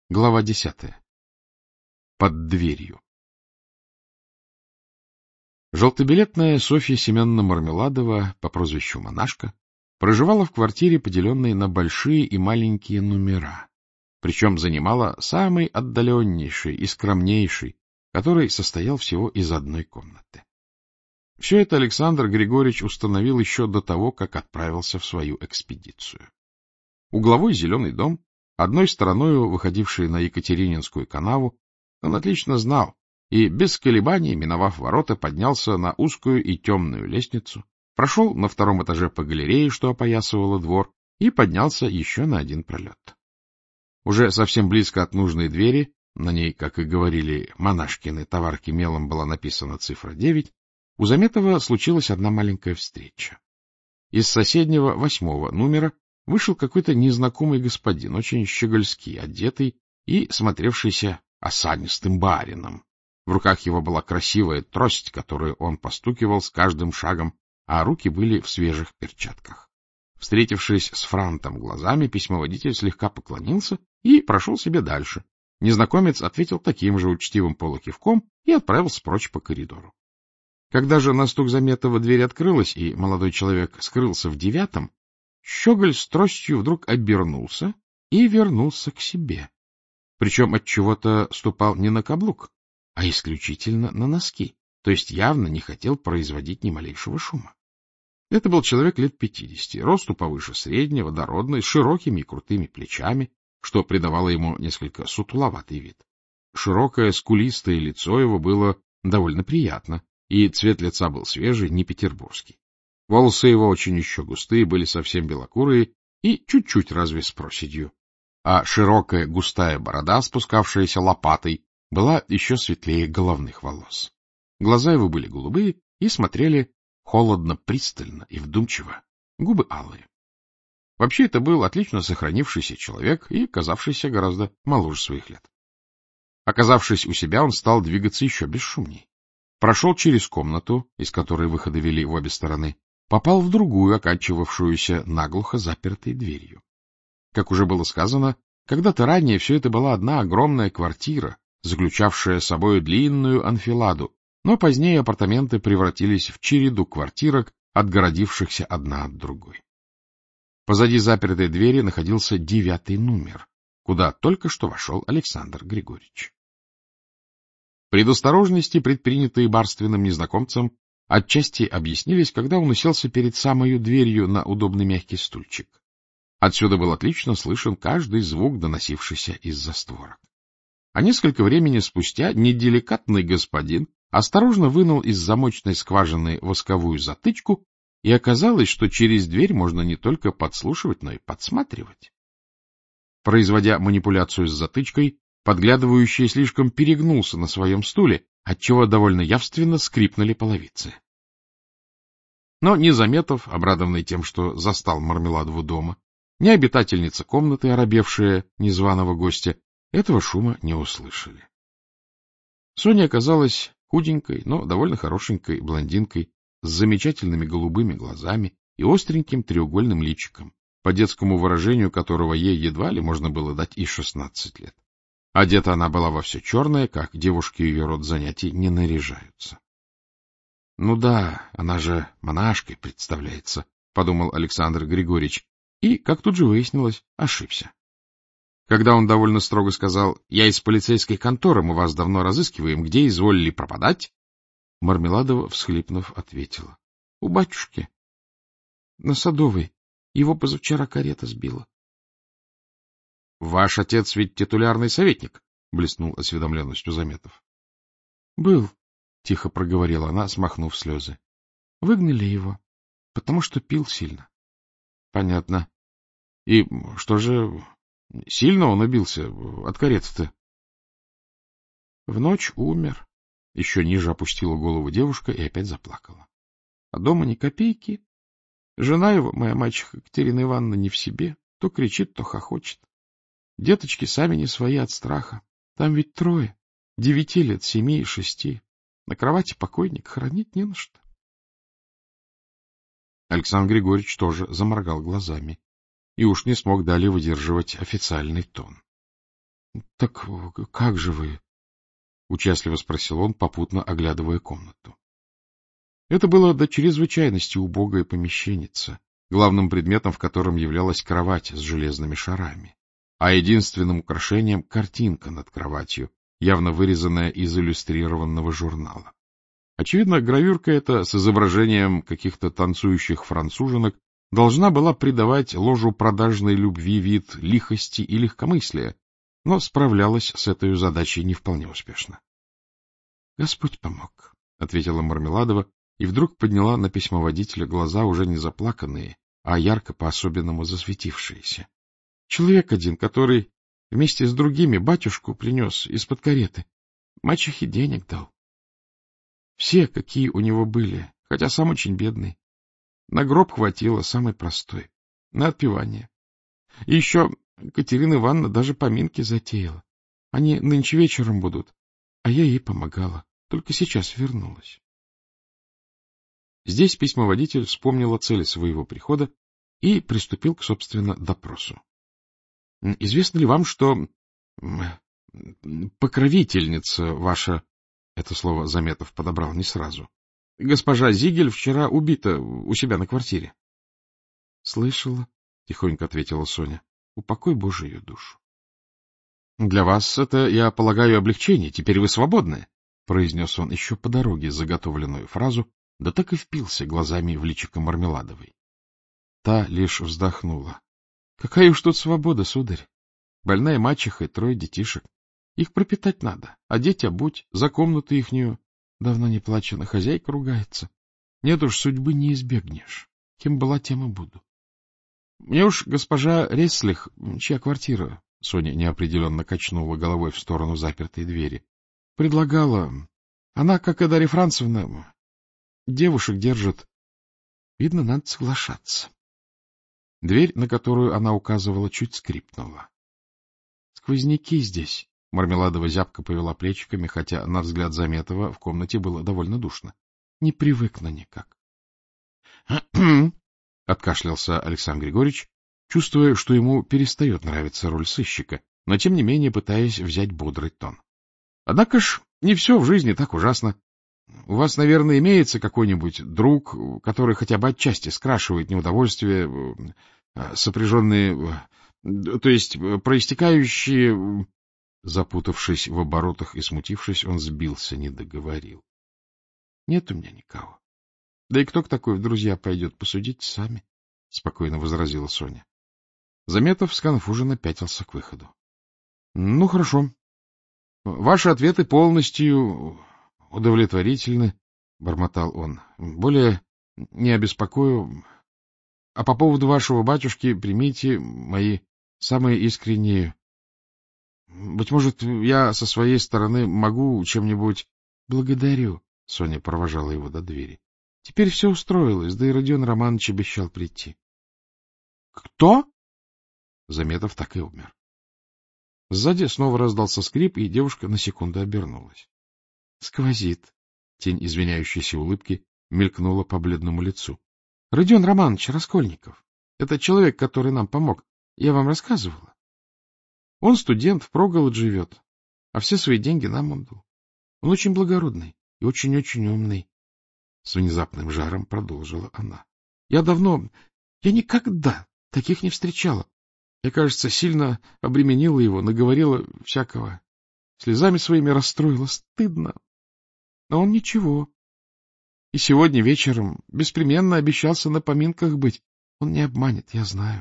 Глава 10. Под дверью. Желтобилетная Софья Семеновна Мармеладова по прозвищу Монашка проживала в квартире, поделенной на большие и маленькие номера, причем занимала самый отдаленнейший и скромнейший, который состоял всего из одной комнаты. Все это Александр Григорьевич установил еще до того, как отправился в свою экспедицию. Угловой зеленый дом, одной стороною выходивший на Екатерининскую канаву, он отлично знал и, без колебаний, миновав ворота, поднялся на узкую и темную лестницу, прошел на втором этаже по галерее, что опоясывало двор, и поднялся еще на один пролет. Уже совсем близко от нужной двери, на ней, как и говорили монашкины товарки, мелом была написана цифра 9, у Заметова случилась одна маленькая встреча. Из соседнего 8-го номера вышел какой-то незнакомый господин, очень щегольски одетый и смотревшийся осанистым барином. В руках его была красивая трость, которую он постукивал с каждым шагом, а руки были в свежих перчатках. Встретившись с франтом глазами, письмоводитель слегка поклонился и прошел себе дальше. Незнакомец ответил таким же учтивым полукивком и отправился прочь по коридору. Когда же на стук Заметова дверь открылась, и молодой человек скрылся в 9-м, щеголь с тростью вдруг обернулся и вернулся к себе. Причем отчего-то ступал не на каблук, а исключительно на носки, то есть явно не хотел производить ни малейшего шума. Это был человек лет 50, росту повыше среднего, дородный, с широкими и крутыми плечами, что придавало ему несколько сутуловатый вид. Широкое, скулистое лицо его было довольно приятно, и цвет лица был свежий, не петербургский. Волосы его очень еще густые, были совсем белокурые и чуть-чуть разве с проседью, а широкая густая борода, спускавшаяся лопатой, была еще светлее головных волос. Глаза его были голубые и смотрели холодно, пристально и вдумчиво, губы алые. Вообще это был отлично сохранившийся человек и казавшийся гораздо моложе своих лет. Оказавшись у себя, он стал двигаться еще бесшумней. Прошел через комнату, из которой выходы вели в обе стороны, попал в другую, оканчивавшуюся наглухо запертой дверью. Как уже было сказано, когда-то ранее все это была одна огромная квартира, заключавшая собой длинную анфиладу, но позднее апартаменты превратились в череду квартирок, отгородившихся одна от другой. Позади запертой двери находился 9-й номер, куда только что вошел Александр Григорьевич. Предосторожности, предпринятые барственным незнакомцем, отчасти объяснились, когда он уселся перед самою дверью на удобный мягкий стульчик. Отсюда был отлично слышен каждый звук, доносившийся из-за створок. А несколько времени спустя неделикатный господин осторожно вынул из замочной скважины восковую затычку, и оказалось, что через дверь можно не только подслушивать, но и подсматривать. Производя манипуляцию с затычкой, подглядывающий слишком перегнулся на своем стуле, отчего довольно явственно скрипнули половицы. Но ни Заметов, обрадованный тем, что застал Мармеладову дома, ни обитательница комнаты, оробевшая незваного гостя, этого шума не услышали. Соня оказалась худенькой, но довольно хорошенькой блондинкой с замечательными голубыми глазами и остреньким треугольным личиком, по детскому выражению которого ей едва ли можно было дать и 16 лет. Одета она была во все черное, как девушки ее род занятий не наряжаются. — Ну да, она же монашкой представляется, — подумал Александр Григорьевич, и, как тут же выяснилось, ошибся. Когда он довольно строго сказал: «Я из полицейской конторы, мы вас давно разыскиваем, где изволили пропадать?» Мармеладова, всхлипнув, ответила: — У батюшки. На Садовой. Его позавчера карета сбила. — Ваш отец ведь титулярный советник, — блеснул осведомленностью Заметов. — Был, — тихо проговорила она, смахнув слезы. — Выгнали его, потому что пил сильно. — Понятно. И что же, сильно он убился от кареты-то? — В ночь умер. Еще ниже опустила голову девушка и опять заплакала. А дома ни копейки. Жена его, моя мачеха Екатерина Ивановна, не в себе, то кричит, то хохочет. Деточки сами не свои от страха. Там ведь 3, 9 лет, 7 и 6. На кровати покойник, хоронить не на что. Александр Григорьевич тоже заморгал глазами и уж не смог далее выдерживать официальный тон. — Так как же вы? — участливо спросил он, попутно оглядывая комнату. Это было до чрезвычайности убогое помещенце, главным предметом в котором являлась кровать с железными шарами, а единственным украшением — картинка над кроватью, явно вырезанная из иллюстрированного журнала. Очевидно, гравюрка эта с изображением каких-то танцующих француженок должна была придавать ложу продажной любви вид лихости и легкомыслия, но справлялась с этой задачей не вполне успешно. — Господь помог, — ответила Мармеладова и вдруг подняла на письмоводителя глаза, уже не заплаканные, а ярко по-особенному засветившиеся. Человек один, который вместе с другими батюшку принес из-под кареты, мачехе денег дал. Все, какие у него были, хотя сам очень бедный. На гроб хватило, самый простой, на отпевание. И еще Катерина Ивановна даже поминки затеяла. Они нынче вечером будут, а я ей помогала, только сейчас вернулась. Здесь письмоводитель вспомнил о цели своего прихода и приступил к, собственно, допросу. — Известно ли вам, что покровительница ваша, это слово Заметов подобрал не сразу, госпожа Зигель вчера убита у себя на квартире? — Слышала, — тихонько ответила Соня. — Упокой Божию ее душу. — Для вас это, я полагаю, облегчение. Теперь вы свободны, — произнес он еще по дороге заготовленную фразу, да так и впился глазами в личико Мармеладовой. Та лишь вздохнула. — Какая уж тут свобода, сударь. Больная мачеха и 3 детишек. Их пропитать надо, одеть, обуть, за комнату ихнюю. Давно не плачено, хозяйка ругается. Нет уж, судьбы не избегнешь. Кем была, тем и буду. Мне уж госпожа Реслих, чья квартира, Соня неопределенно качнула головой в сторону запертой двери, предлагала. Она, как и Дарья Францевна, девушек держит. Видно, надо соглашаться. Дверь, на которую она указывала, чуть скрипнула. — Сквозняки здесь. Мармеладова зябко повела плечиками, хотя, на взгляд Заметова, в комнате было довольно душно. Не привыкну никак. — откашлялся Александр Григорьевич, чувствуя, что ему перестает нравиться роль сыщика, но, тем не менее, пытаясь взять бодрый тон. — Однако ж, не все в жизни так ужасно. У вас, наверное, имеется какой-нибудь друг, который хотя бы отчасти скрашивает неудовольствия, сопряженные, то есть проистекающие... Запутавшись в оборотах и смутившись, он сбился, не договорил. — Нет у меня никого. Да и кто к такой в друзья пойдет, посудите сами, — спокойно возразила Соня. Заметов сконфуженно пятился к выходу. — Ну, хорошо. Ваши ответы полностью удовлетворительны, — бормотал он. — Более не обеспокою. А по поводу вашего батюшки примите мои самые искренние... Быть может, я со своей стороны могу чем-нибудь... — Благодарю, — Соня провожала его до двери. — Теперь все устроилось, да и Родион Романович обещал прийти. — Кто? Заметов так и умер. Сзади снова раздался скрип, и девушка на секунду обернулась. — Сквозит. Тень извиняющейся улыбки мелькнула по бледному лицу. — Родион Романович Раскольников. Это человек, который нам помог. Я вам рассказывала. Он студент, впроголодь живет, а все свои деньги нам отдал. Он очень благородный и очень-очень умный. С внезапным жаром продолжила она. Я никогда таких не встречала. Я, кажется, сильно обременила его, наговорила всякого. Слезами своими расстроила, стыдно. Но он ничего. И сегодня вечером беспременно обещался на поминках быть. Он не обманет, я знаю.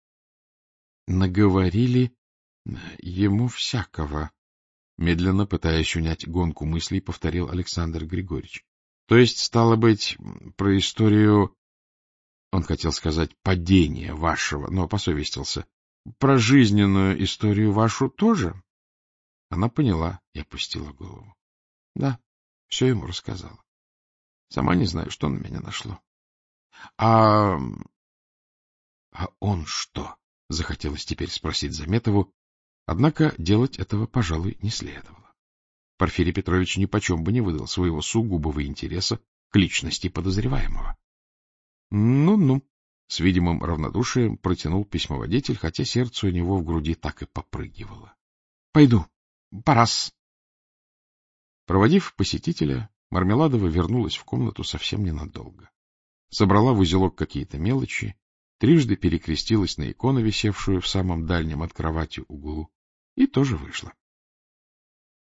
Наговорили ему всякого. Медленно, пытаясь унять гонку мыслей, повторил Александр Григорьевич. То есть, стало быть, про историю... Он хотел сказать падение вашего, но посовестился. Про жизненную историю вашу тоже? Она поняла и опустила голову. Да, все ему рассказала. Сама не знаю, что на меня нашло. А он что? Захотелось теперь спросить Заметову, однако делать этого, пожалуй, не следовало. Порфирий Петрович нипочем бы не выдал своего сугубого интереса к личности подозреваемого. Ну-ну, с видимым равнодушием протянул письмоводитель, хотя сердце у него в груди так и попрыгивало. Пойду. Пора-с. Проводив посетителя, Мармеладова вернулась в комнату совсем ненадолго. Собрала в узелок какие-то мелочи, трижды перекрестилась на икону, висевшую в самом дальнем от кровати углу, и тоже вышла.